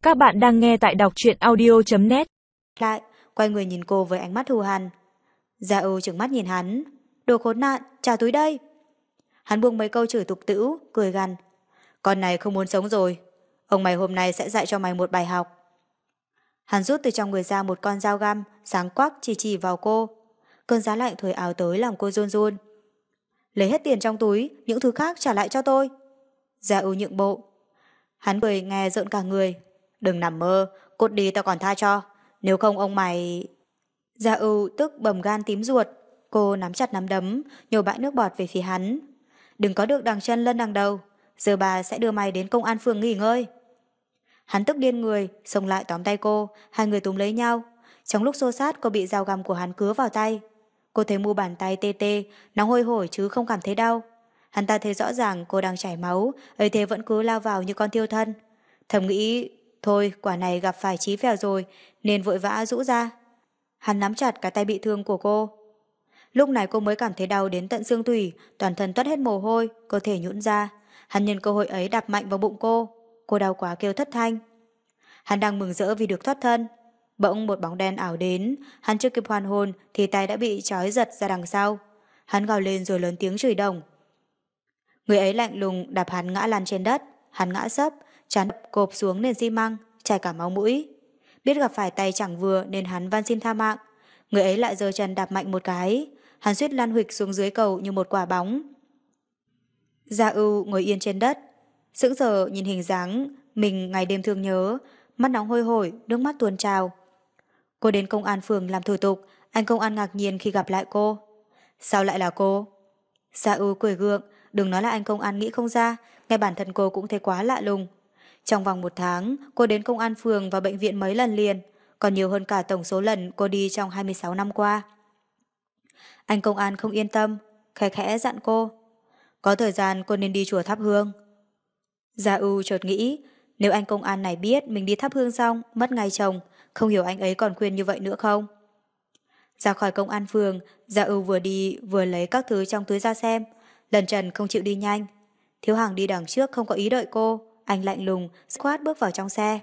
Các bạn đang nghe tại đọc truyện audio.net. Lại, quay người nhìn cô với ánh mắt thù hằn. Gia Ưu trừng mắt nhìn hắn. Đồ khốn nạn, trả túi đây. Hắn buông mấy câu chửi tục tĩu, cười gằn. Con này không muốn sống rồi. Ông mày hôm nay sẽ dạy cho mày một bài học. Hắn rút từ trong người ra một con dao găm, sáng quắc chỉ vào cô. Cơn giá lạnh thổi ào tới làm cô run run. Lấy hết tiền trong túi, những thứ khác trả lại cho tôi. Gia Ưu nhượng bộ. Hắn cười nghe rợn cả người. Đừng nằm mơ, cút đi tao còn tha cho. Nếu không ông mày... Gia Ưu tức bầm gan tím ruột. Cô nắm chặt nắm đấm, nhổ bãi nước bọt về phía hắn. Đừng có được đằng chân lân đằng đầu. Giờ bà sẽ đưa mày đến công an phường nghỉ ngơi. Hắn tức điên người, xông lại tóm tay cô. Hai người túm lấy nhau. Trong lúc xô sát cô bị dao găm của hắn cứa vào tay. Cô thấy mu bàn tay tê tê, nóng hôi hổi chứ không cảm thấy đau. Hắn ta thấy rõ ràng cô đang chảy máu, ấy thế vẫn cứ lao vào như con thiêu thân. Thầm nghĩ, thôi quả này gặp phải chí phèo rồi, nên vội vã rũ ra. Hắn nắm chặt cái tay bị thương của cô. Lúc này cô mới cảm thấy đau đến tận xương tủy, toàn thân toát hết mồ hôi, cơ thể nhũn ra. Hắn nhân cơ hội ấy đạp mạnh vào bụng cô đau quá kêu thất thanh. Hắn đang mừng rỡ vì được thoát thân. Bỗng một bóng đen ảo đến, hắn chưa kịp hoàn hồn thì tay đã bị trói giật ra đằng sau. Hắn gào lên rồi lớn tiếng chửi đồng. Người ấy lạnh lùng đạp hắn ngã lăn trên đất, hắn ngã sấp, chán cộp xuống nền xi măng, chảy cả máu mũi. Biết gặp phải tay chẳng vừa nên hắn van xin tha mạng. Người ấy lại giơ chân đạp mạnh một cái, hắn suýt lăn huỵch xuống dưới cầu như một quả bóng. Gia Ưu ngồi yên trên đất, sững sờ nhìn hình dáng mình ngày đêm thương nhớ, mắt nóng hôi hổi, nước mắt tuôn trào. Cô đến công an phường làm thủ tục, anh công an ngạc nhiên khi gặp lại cô. Sao lại là cô? Gia Ưu cười gượng, đừng nói là anh công an nghĩ không ra, ngay bản thân cô cũng thấy quá lạ lùng. Trong vòng 1 tháng, cô đến công an phường và bệnh viện mấy lần liền, còn nhiều hơn cả tổng số lần cô đi trong 26 năm qua. Anh công an không yên tâm, khẽ khẽ dặn cô. Có thời gian cô nên đi chùa thắp hương. Gia Ưu chợt nghĩ, nếu anh công an này biết mình đi thắp hương xong, mất ngay chồng, không hiểu anh ấy còn khuyên như vậy nữa không? Ra khỏi công an phường, Gia Ưu vừa đi vừa lấy các thứ trong túi ra xem. Lần Trần không chịu đi nhanh. Thiếu Hằng đi đằng trước không có ý đợi cô, anh lạnh lùng, dứt khoát bước vào trong xe.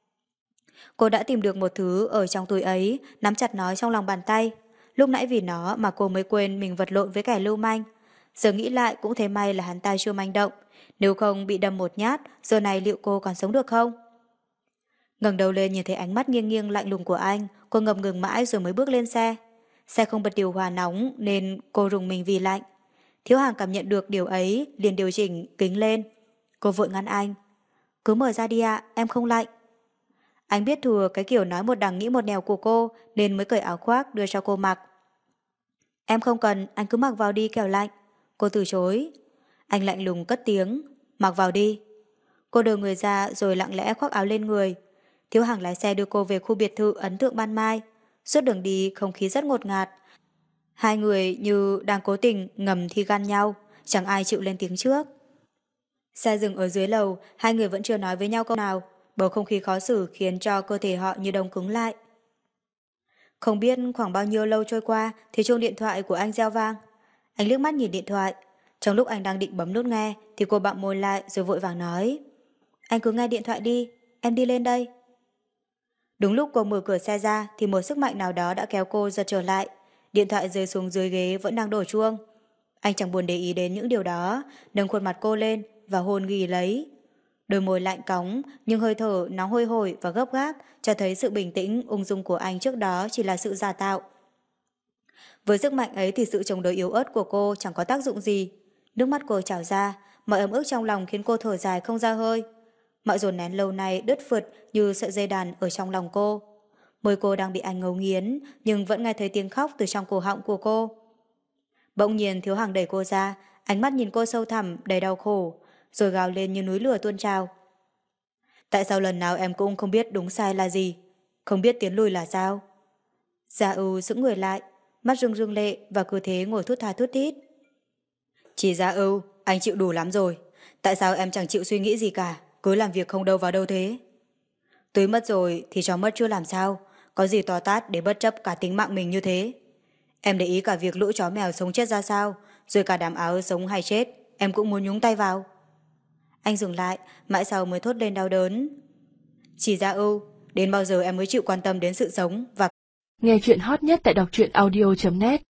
Cô đã tìm được một thứ ở trong túi ấy, nắm chặt nó trong lòng bàn tay. Lúc nãy vì nó mà cô mới quên mình vật lộn với kẻ lưu manh. Giờ nghĩ lại cũng thấy may là hắn ta chưa manh động. Nếu không bị đâm một nhát, giờ này liệu cô còn sống được không? Ngẩng đầu lên nhìn thấy ánh mắt nghiêng nghiêng lạnh lùng của anh, cô ngập ngừng mãi rồi mới bước lên xe. Xe không bật điều hòa nóng nên cô rùng mình vì lạnh. Thiếu Hàng cảm nhận được điều ấy, liền điều chỉnh kính lên. Cô vội ngăn anh. Cứ mở ra đi ạ, em không lạnh. Anh biết thừa cái kiểu nói một đằng nghĩ một nẻo của cô nên mới cởi áo khoác đưa cho cô mặc. Em không cần, anh cứ mặc vào đi kẻo lạnh. Cô từ chối. Anh lạnh lùng cất tiếng. Mặc vào đi. Cô đưa người ra rồi lặng lẽ khoác áo lên người. Thiếu Hàng lái xe đưa cô về khu biệt thự ấn tượng Ban Mai. Suốt đường đi không khí rất ngột ngạt. Hai người như đang cố tình ngầm thi gan nhau, chẳng ai chịu lên tiếng trước. Xe dừng ở dưới lầu, hai người vẫn chưa nói với nhau câu nào, bầu không khí khó xử khiến cho cơ thể họ như đông cứng lại. Không biết khoảng bao nhiêu lâu trôi qua thì chuông điện thoại của anh reo vang. Anh liếc mắt nhìn điện thoại. Trong lúc anh đang định bấm nút nghe thì cô bặm môi lại rồi vội vàng nói. Anh cứ nghe điện thoại đi, em đi lên đây. Đúng lúc cô mở cửa xe ra thì một sức mạnh nào đó đã kéo cô giật trở lại. Điện thoại rơi xuống dưới ghế vẫn đang đổ chuông. Anh chẳng buồn để ý đến những điều đó, nâng khuôn mặt cô lên và hôn ghi lấy. Đôi môi lạnh cóng nhưng hơi thở nóng hôi hổi và gấp gáp cho thấy sự bình tĩnh, ung dung của anh trước đó chỉ là sự giả tạo. Với sức mạnh ấy thì sự chống đối yếu ớt của cô chẳng có tác dụng gì. Nước mắt cô trào ra, mọi ấm ức trong lòng khiến cô thở dài không ra hơi. Mọi dồn nén lâu nay đứt phượt như sợi dây đàn ở trong lòng cô. Môi cô đang bị anh ngấu nghiến nhưng vẫn nghe thấy tiếng khóc từ trong cổ họng của cô. Bỗng nhiên Thiếu Hằng đẩy cô ra, ánh mắt nhìn cô sâu thẳm đầy đau khổ, rồi gào lên như núi lửa tuôn trào. Tại sao lần nào em cũng không biết đúng sai là gì, không biết tiến lùi là sao? Gia Ưu sững người lại, mắt rưng rưng lệ và cứ thế ngồi thút tha thút thít. Chị Gia Ưu, anh chịu đủ lắm rồi. Tại sao em chẳng chịu suy nghĩ gì cả, cứ làm việc không đâu vào đâu thế? Túi mất rồi thì cho mất chưa làm sao, có gì to tát để bất chấp cả tính mạng mình như thế. Em để ý cả việc lũ chó mèo sống chết ra sao, rồi cả đám áo sống hay chết, em cũng muốn nhúng tay vào. Anh dừng lại, mãi sau mới thốt lên đau đớn. Chỉ Gia Ưu, đến bao giờ em mới chịu quan tâm đến sự sống và... Nghe chuyện hot nhất tại đọc truyện audio.net